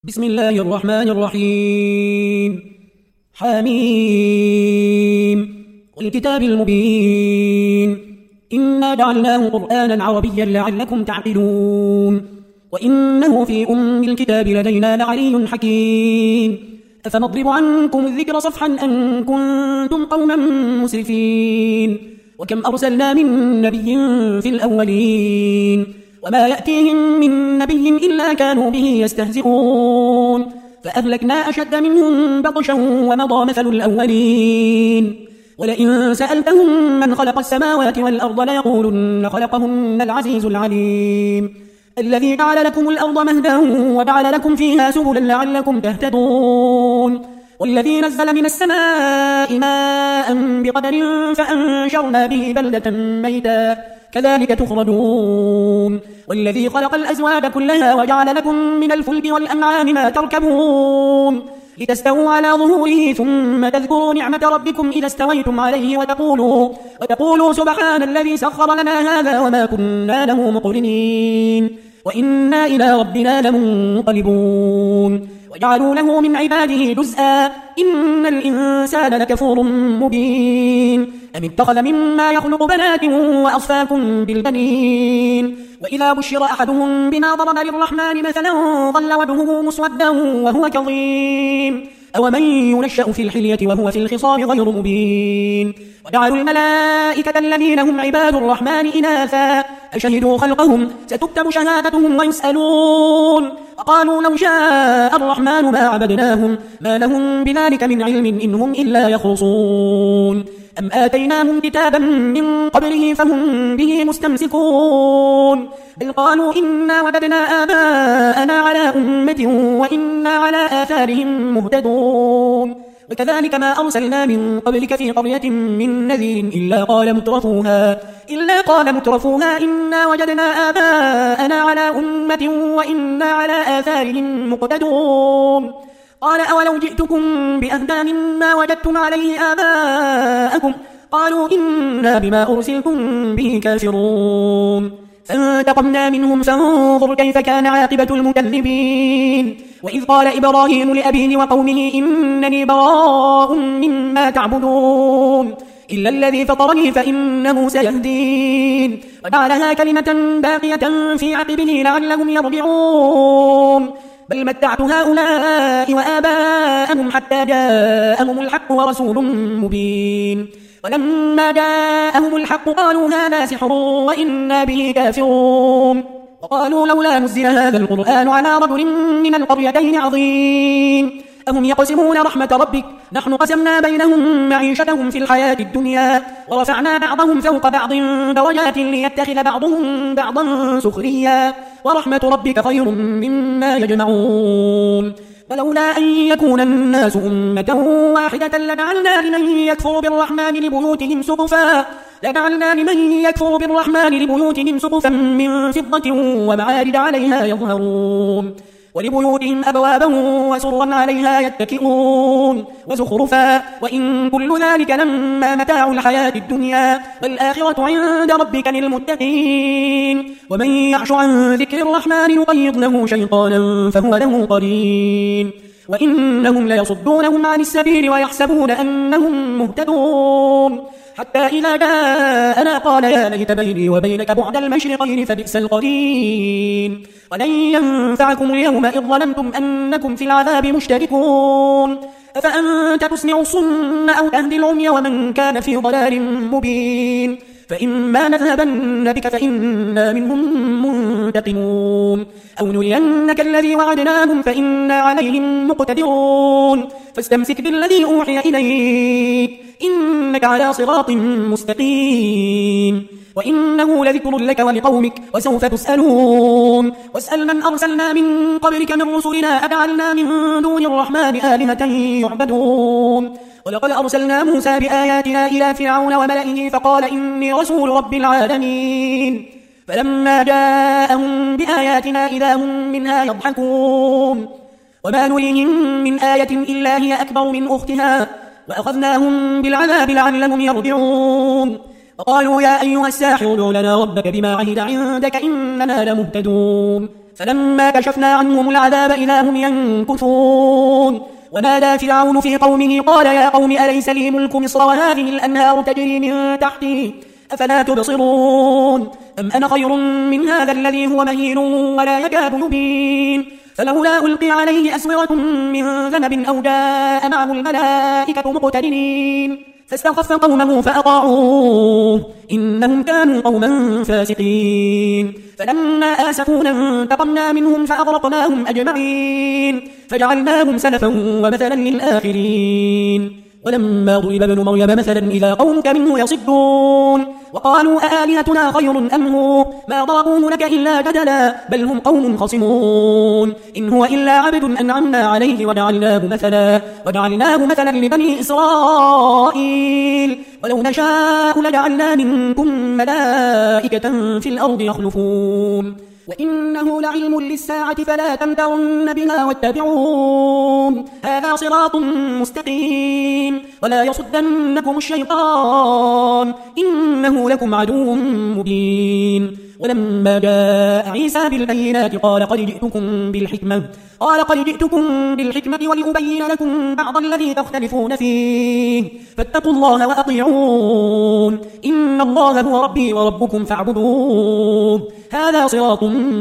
بسم الله الرحمن الرحيم حميم والكتاب المبين إنا جعلناه قرآنا عربيا لعلكم تعقلون وإنه في الكتاب لدينا لعلي حكيم أفنضرب عنكم الذكر صفحا أن كنتم قوما مسرفين وكم أرسلنا من نبي في الأولين وما يأتيهم من نبي إلا كانوا به يستهزئون فأهلكنا أشد منهم بطشا ومضى مثل الأولين ولئن سألتهم من خلق السماوات والأرض ليقولن خلقهن العزيز العليم الذي جعل لكم الأرض مهدا وجعل لكم فيها سبلا لعلكم تهتدون والذي نزل من السماء ماء بقدر فأنشرنا به بلدة ميتا كذلك تخرجون والذي خلق الأزواج كلها وجعل لكم من الفلك والأنعام ما تركبون لتستووا على ظهوره ثم تذكروا نعمة ربكم إذا استويتم عليه وتقولوا سبحان الذي سخر لنا هذا وما كنا له مقرنين وإنا إلى ربنا لمنقلبون وجعلوا له من عباده جزءا إن الإنسان لكفور مبين أم اتخذ مما يخلق بنات وأصفاكم بالبنين وإذا بشر أحدهم بما ضرب للرحمن مثلا ظل وجهه مسودا وهو كظيم أومن ينشأ في الحلية وهو في الخصام غير مبين وجعلوا الملائكة الذين هم عباد الرحمن إناثا أشهدوا خلقهم ستكتب شهادتهم ويسألون وقالوا لو شاء الرحمن ما عبدناهم ما لهم بذلك من علم إنهم إلا يخرصون أم آتيناهم كتابا من قبله فهم به مستمسكون بل قالوا إنا وجدنا آباءنا على أمة وإنا على آثارهم مهتدون وكذلك ما أرسلنا من قبلك في قرية من نذير إلا قال مترفوها إنا وجدنا آباءنا على أمة وإنا على آثارهم مقتدون قال أولو جئتكم بأهدى مما وجدتم عليه آباءكم قالوا إنا بما أرسلتم به كافرون فانتقمنا منهم فانظر كيف كان عاقبة المكذبين وإذ قال إبراهيم لأبيه وقومه إنني براء مما تعبدون إلا الذي فطرني فإنه سيهدين وجعلها كلمة باقية في عقبه لعلهم يرجعون بل متعت هؤلاء وآباءهم حتى جاءهم الحق ورسول مبين ولما جاءهم الحق قالوا هذا سحر وإنا به كافرون وقالوا لولا نزل هذا القرآن على رجل من القريتين عظيم أهم يقسمون رحمة ربك نحن قسمنا بينهم معيشتهم في الحياة الدنيا ورفعنا بعضهم فوق بعض درجات ليتخذ بعضهم بعضا سخريا ورحمة ربك خير مما يجمعون ولولا أن يكون الناس أمة واحدة لجعلنا لمن يكفر بالرحمن لبيوتهم سقفا من فضة ومعارج عليها يظهرون ولبيوتهم أبوابا وسرا عليها يتكئون وزخرفا وإن كل ذلك لما متاع الحياة الدنيا والآخرة عند ربك للمتقين ومن يعش عن ذكر الرحمن يقيض له شيطانا فهو له قرين وإنهم ليصدونهم عن السبيل ويحسبون أنهم مهتدون حتى إذا جاءنا قال يا ليت بيني وبينك بعد المشرقين فبئس القرين ولن ينفعكم اليوم إذ ظلمتم أنكم في العذاب مشتركون أفأنت تسمع الصم أو تهدي العمي ومن كان في ضلال مبين فإما نذهبن بك فإنا منهم منتقمون أو نرينك الذي وعدناهم فإنا عليهم مقتدرون فاستمسك بالذي أوحي إليك إنك على صراط مستقيم وإنه لذكر لك ولقومك وسوف تسألون واسأل من أرسلنا من قبلك من رسلنا أجعلنا من دون الرحمن آلهة يعبدون ولقد أرسلنا موسى بآياتنا إلى فرعون وملئه فقال إني رسول رب العالمين فلما جاءهم بآياتنا إذا هم منها يضحكون وما نريهم من آية إلا هي أكبر من أختها وأخذناهم بالعذاب لعلهم يرجعون وقالوا يا أيها الساحر ادع لنا ربك بما عهد عندك إننا لمهتدون فلما كشفنا عنهم العذاب إذا هم ينكثون ونادى فرعون في قومه قال يا قوم أليس لي ملك مصر وهذه الأنهار تجري من تحتي أفلا تبصرون أم أنا خير من هذا الذي هو مهين ولا يكاد يبين فلولا ألقي عليه أسورة من ذنب أو جاء معه الملائكة مقترنين فاستخف قومه فأطاعوه إنهم كانوا قوما فاسقين فلما آسفونا انتقمنا منهم فأغرقناهم أجمعين فجعلناهم سلفا ومثلا للآخرين ولما ضرب ابن مريم مثلا إذا قومك منه يصدون وقالوا أآلهتنا خير أم هو ما ضربوه لك إلا جدلا بل هم قوم خصمون إن هو إلا عبد أنعمنا عليه وجعلناه مثلا لبني إسرائيل ولو نشاء لجعلنا منكم ملائكة في الأرض يخلفون وإنه لعلم للساعة فلا تمترن بها واتبعون هذا صراط مستقيم ولا يصدنكم الشيطان إنه لكم عدو مبين ولما جاء عيسى بالبينات قال قد جئتكم بالحكمة ولأبين لكم بعض الذي تختلفون فيه فاتقوا الله وأطيعون إن الله هو ربي وربكم فاعبدوه هذا صراط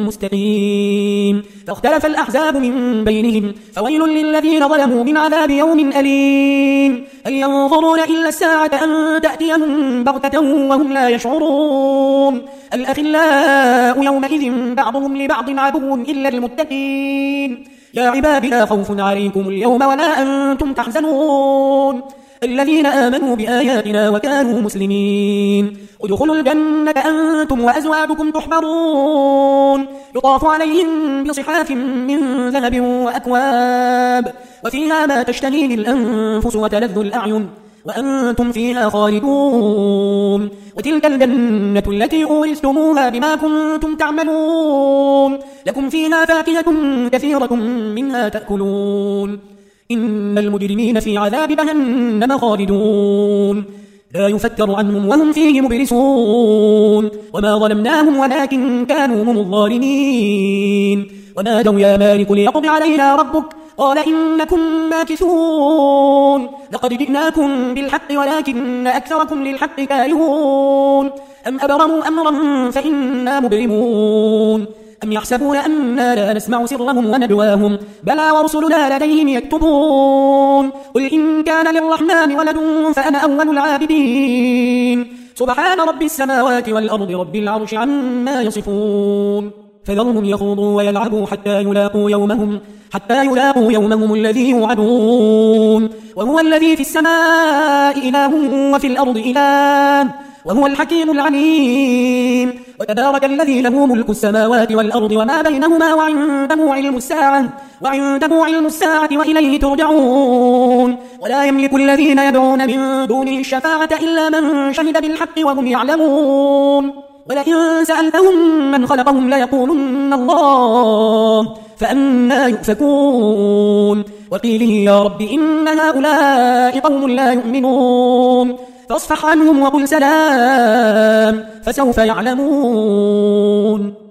مستقيم فاختلف الأحزاب من بينهم فويل للذين ظلموا من عذاب يوم أليم هل ينظرون إلا الساعة أن تأتيهم بغتة وهم لا يشعرون الأخلاء يومئذ بعضهم لبعض عدو إلا المتقين يا عباد لا خوف عليكم اليوم ولا أنتم تحزنون الذين آمنوا بآياتنا وكانوا مسلمين ادخلوا الجنة أنتم وأزواجكم تحبرون يطاف عليهم بصحاف من ذهب وأكواب وفيها ما تشتهيه الأنفس وتلذ الأعين وأنتم فيها خالدون وتلك الجنة التي أورثتموها بما كنتم تعملون لكم فيها فاكهة كثيرة منها تأكلون إن المجرمين في عذاب جهنم خالدون لا يفتر عنهم وهم فيه مبلسون وما ظلمناهم ولكن كانوا هم الظالمين ونادوا يا مالك ليقضي علينا ربك قال إنكم ماكثون لقد جئناكم بالحق ولكن أكثركم للحق كارهون أم أبرموا أمرا فإنا مبرمون أم يحسبون أننا لا نسمع سرهم ونجواهم بلى ورسلنا لديهم يكتبون قل إن كان للرحمن ولد فأنا أول العابدين سبحان رب السماوات والأرض رب العرش عما يصفون فذرهم يخوضوا ويلعبوا حتى يلاقوا يومهم الذي يوعدون وهو الذي في السماء إله وفي الأرض إله وهو الحكيم العليم وتبارك الذي له ملك السماوات والأرض وما بينهما وعنده علم الساعة وإليه ترجعون ولا يملك الذين يدعون من دونه الشفاعة إلا من شهد بالحق وهم يعلمون ولئن سألتهم من خلقهم ليقولن الله فأنى يؤفكون وقيله يا رب إن هؤلاء قوم لا يؤمنون فاصفح عنهم وقل سلام فسوف يعلمون